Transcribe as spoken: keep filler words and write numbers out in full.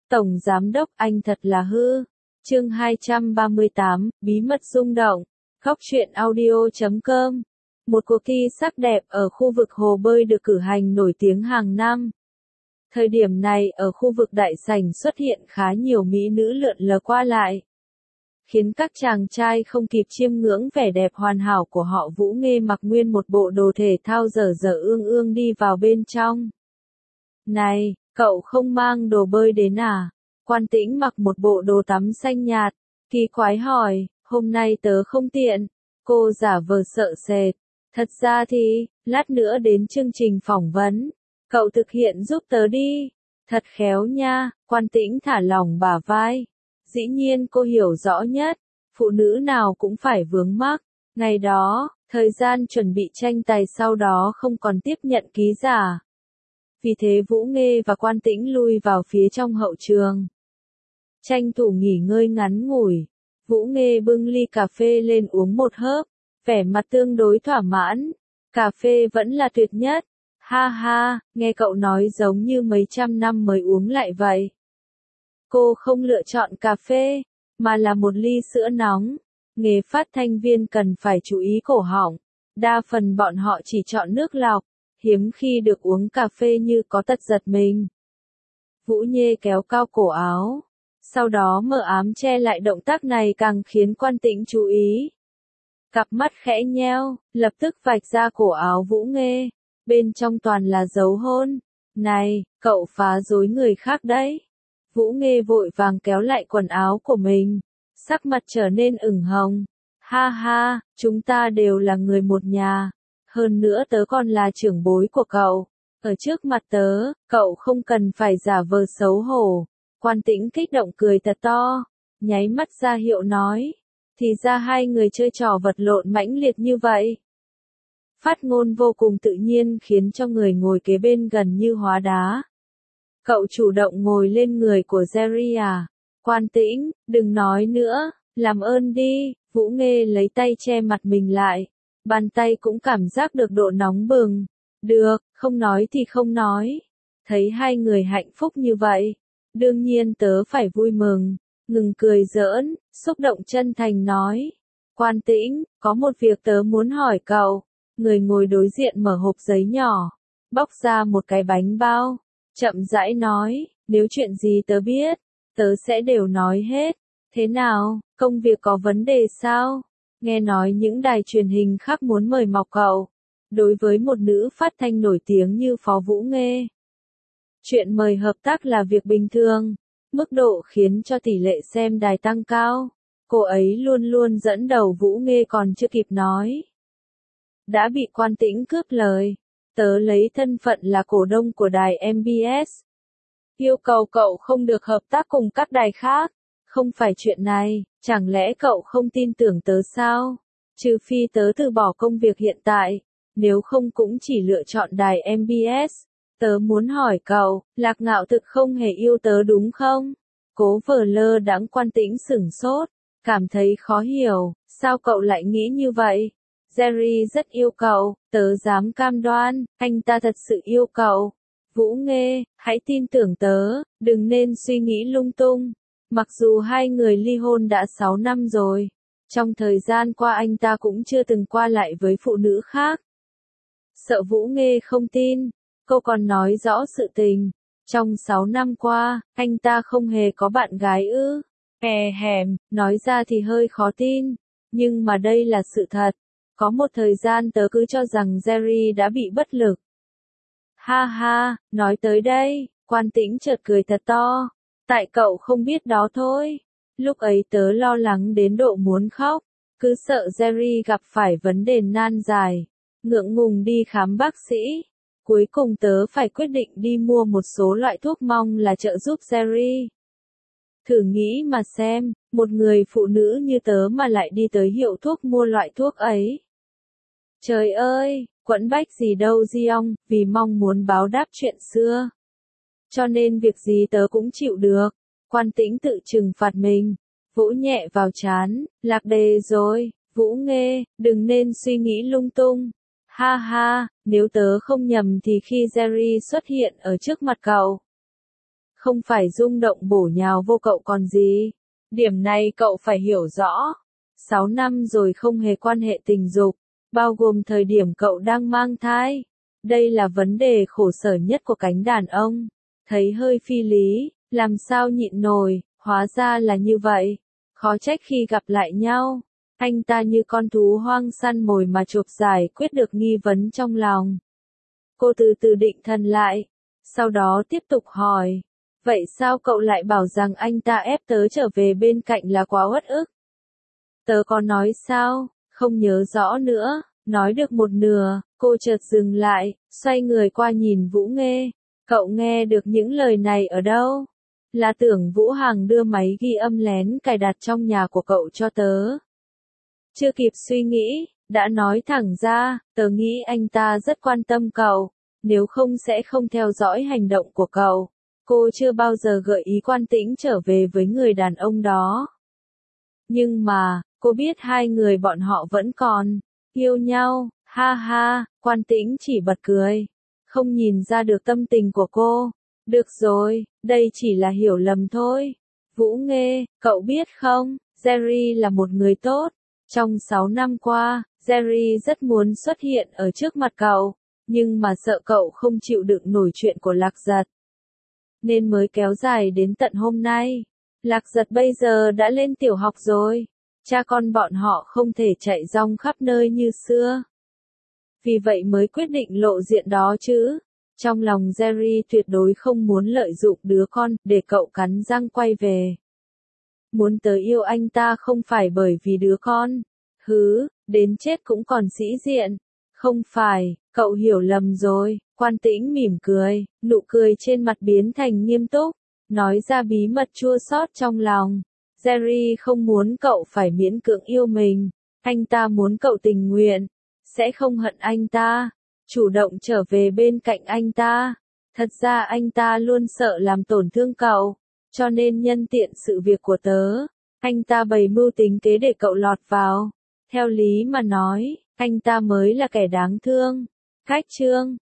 Tổng Giám đốc anh thật là hư. Chương hai trăm ba mươi tám, Bí mật rung động. Góc truyện audio chấm com. Một cuộc thi sắc đẹp ở khu vực hồ bơi được cử hành nổi tiếng hàng năm. Thời điểm này ở khu vực đại sảnh xuất hiện khá nhiều mỹ nữ lượn lờ qua lại, khiến các chàng trai không kịp chiêm ngưỡng vẻ đẹp hoàn hảo của họ. Vũ Nghê mặc nguyên một bộ đồ thể thao dở dở ương ương đi vào bên trong. Này, cậu không mang đồ bơi đến à? Quan Tĩnh mặc một bộ đồ tắm xanh nhạt, kỳ quái hỏi, hôm nay tớ không tiện. Cô giả vờ sợ sệt. Thật ra thì, lát nữa đến chương trình phỏng vấn, cậu thực hiện giúp tớ đi. Thật khéo nha, Quan Tĩnh thả lỏng bả vai. Dĩ nhiên cô hiểu rõ nhất, phụ nữ nào cũng phải vướng mắc. Ngày đó, thời gian chuẩn bị tranh tài sau đó không còn tiếp nhận ký giả. Vì thế Vũ Nghê và Quan Tĩnh lui vào phía trong hậu trường, tranh thủ nghỉ ngơi ngắn ngủi. Vũ Nghê bưng ly cà phê lên uống một hớp, vẻ mặt tương đối thỏa mãn. Cà phê vẫn là tuyệt nhất. Ha ha, nghe cậu nói giống như mấy trăm năm mới uống lại vậy. Cô không lựa chọn cà phê, mà là một ly sữa nóng. Nghề phát thanh viên cần phải chú ý cổ họng. Đa phần bọn họ chỉ chọn nước lọc, hiếm khi được uống cà phê như có tật giật mình. Vũ Nghê kéo cao cổ áo, sau đó mở ám che lại. Động tác này càng khiến Quan Tĩnh chú ý. Cặp mắt khẽ nheo, lập tức vạch ra cổ áo Vũ Nghê. Bên trong toàn là dấu hôn. Này, cậu phá rối người khác đấy. Vũ Nghê vội vàng kéo lại quần áo của mình, sắc mặt trở nên ửng hồng. Ha ha, chúng ta đều là người một nhà. Hơn nữa tớ còn là trưởng bối của cậu. Ở trước mặt tớ, cậu không cần phải giả vờ xấu hổ. Quan Tĩnh kích động cười thật to, nháy mắt ra hiệu nói. Thì ra hai người chơi trò vật lộn mãnh liệt như vậy. Phát ngôn vô cùng tự nhiên khiến cho người ngồi kế bên gần như hóa đá. Cậu chủ động ngồi lên người của Jerry à? Quan Tĩnh, đừng nói nữa, làm ơn đi. Vũ Nghê lấy tay che mặt mình lại. Bàn tay cũng cảm giác được độ nóng bừng. Được, không nói thì không nói. Thấy hai người hạnh phúc như vậy, đương nhiên tớ phải vui mừng. Ngừng cười giỡn, xúc động chân thành nói. Quan Tĩnh, có một việc tớ muốn hỏi cậu. Người ngồi đối diện mở hộp giấy nhỏ, bóc ra một cái bánh bao, chậm rãi nói, nếu chuyện gì tớ biết, tớ sẽ đều nói hết. Thế nào, công việc có vấn đề sao? Nghe nói những đài truyền hình khác muốn mời mọc cậu. Đối với một nữ phát thanh nổi tiếng như Phó Vũ Nghê, chuyện mời hợp tác là việc bình thường. Mức độ khiến cho tỷ lệ xem đài tăng cao. Cô ấy luôn luôn dẫn đầu. Vũ Nghê còn chưa kịp nói, đã bị Quan Tĩnh cướp lời. Tớ lấy thân phận là cổ đông của đài em bê ét, yêu cầu cậu không được hợp tác cùng các đài khác. Không phải chuyện này, chẳng lẽ cậu không tin tưởng tớ sao? Trừ phi tớ từ bỏ công việc hiện tại, nếu không cũng chỉ lựa chọn đài em bê ét. Tớ muốn hỏi cậu, Lạc Ngạo thực không hề yêu tớ đúng không? Cố vờ lơ đãng. Quan Tĩnh sửng sốt, cảm thấy khó hiểu, sao cậu lại nghĩ như vậy? Jerry rất yêu cậu, tớ dám cam đoan, anh ta thật sự yêu cậu. Vũ Nghê, hãy tin tưởng tớ, đừng nên suy nghĩ lung tung. Mặc dù hai người ly hôn đã sáu năm rồi, trong thời gian qua anh ta cũng chưa từng qua lại với phụ nữ khác. Sợ Vũ Nghê không tin, cô còn nói rõ sự tình. Trong sáu năm qua, anh ta không hề có bạn gái ư? Hè hèm, nói ra thì hơi khó tin, nhưng mà đây là sự thật. Có một thời gian tớ cứ cho rằng Jerry đã bị bất lực. Ha ha, nói tới đây, Quan Tĩnh chợt cười thật to. Tại cậu không biết đó thôi. Lúc ấy tớ lo lắng đến độ muốn khóc, cứ sợ Jerry gặp phải vấn đề nan giải, ngượng ngùng đi khám bác sĩ. Cuối cùng tớ phải quyết định đi mua một số loại thuốc mong là trợ giúp Jerry. Thử nghĩ mà xem, một người phụ nữ như tớ mà lại đi tới hiệu thuốc mua loại thuốc ấy. Trời ơi, quẫn bách gì đâu Giong, vì mong muốn báo đáp chuyện xưa. Cho nên việc gì tớ cũng chịu được. Quan Tĩnh tự trừng phạt mình, vỗ nhẹ vào trán, lạc đề rồi. Vũ Nghê, đừng nên suy nghĩ lung tung. Ha ha, nếu tớ không nhầm thì khi Jerry xuất hiện ở trước mặt cậu, không phải rung động bổ nhào vô cậu còn gì. Điểm này cậu phải hiểu rõ. Sáu năm rồi không hề quan hệ tình dục, bao gồm thời điểm cậu đang mang thai. Đây là vấn đề khổ sở nhất của cánh đàn ông. Thấy hơi phi lý, làm sao nhịn nổi, hóa ra là như vậy. Khó trách khi gặp lại nhau, anh ta như con thú hoang săn mồi mà chộp giải quyết được nghi vấn trong lòng. Cô từ từ định thần lại, sau đó tiếp tục hỏi. Vậy sao cậu lại bảo rằng anh ta ép tớ trở về bên cạnh là quá uất ức? Tớ có nói sao, không nhớ rõ nữa. Nói được một nửa, cô chợt dừng lại, xoay người qua nhìn Vũ Nghê. Cậu nghe được những lời này ở đâu? Là tưởng Vũ Hằng đưa máy ghi âm lén cài đặt trong nhà của cậu cho tớ. Chưa kịp suy nghĩ, đã nói thẳng ra, tớ nghĩ anh ta rất quan tâm cậu, nếu không sẽ không theo dõi hành động của cậu. Cô chưa bao giờ gợi ý Quan Tĩnh trở về với người đàn ông đó. Nhưng mà, cô biết hai người bọn họ vẫn còn yêu nhau, ha ha, Quan Tĩnh chỉ bật cười, không nhìn ra được tâm tình của cô. Được rồi, đây chỉ là hiểu lầm thôi. Vũ Nghê, cậu biết không, Jerry là một người tốt. Trong sáu năm qua, Jerry rất muốn xuất hiện ở trước mặt cậu, nhưng mà sợ cậu không chịu đựng nổi chuyện của Lạc Giật, nên mới kéo dài đến tận hôm nay. Lạc Giật bây giờ đã lên tiểu học rồi, cha con bọn họ không thể chạy rong khắp nơi như xưa. Vì vậy mới quyết định lộ diện đó chứ. Trong lòng Jerry tuyệt đối không muốn lợi dụng đứa con để cậu cắn răng quay về. Muốn tớ yêu anh ta không phải bởi vì đứa con. Hứ, đến chết cũng còn sĩ diện. Không phải, cậu hiểu lầm rồi. Quan Tĩnh mỉm cười, nụ cười trên mặt biến thành nghiêm túc, nói ra bí mật chua xót trong lòng. Jerry không muốn cậu phải miễn cưỡng yêu mình, anh ta muốn cậu tình nguyện, sẽ không hận anh ta, chủ động trở về bên cạnh anh ta. Thật ra anh ta luôn sợ làm tổn thương cậu, cho nên nhân tiện sự việc của tớ, anh ta bày mưu tính kế để cậu lọt vào. Theo lý mà nói, anh ta mới là kẻ đáng thương. Cách chương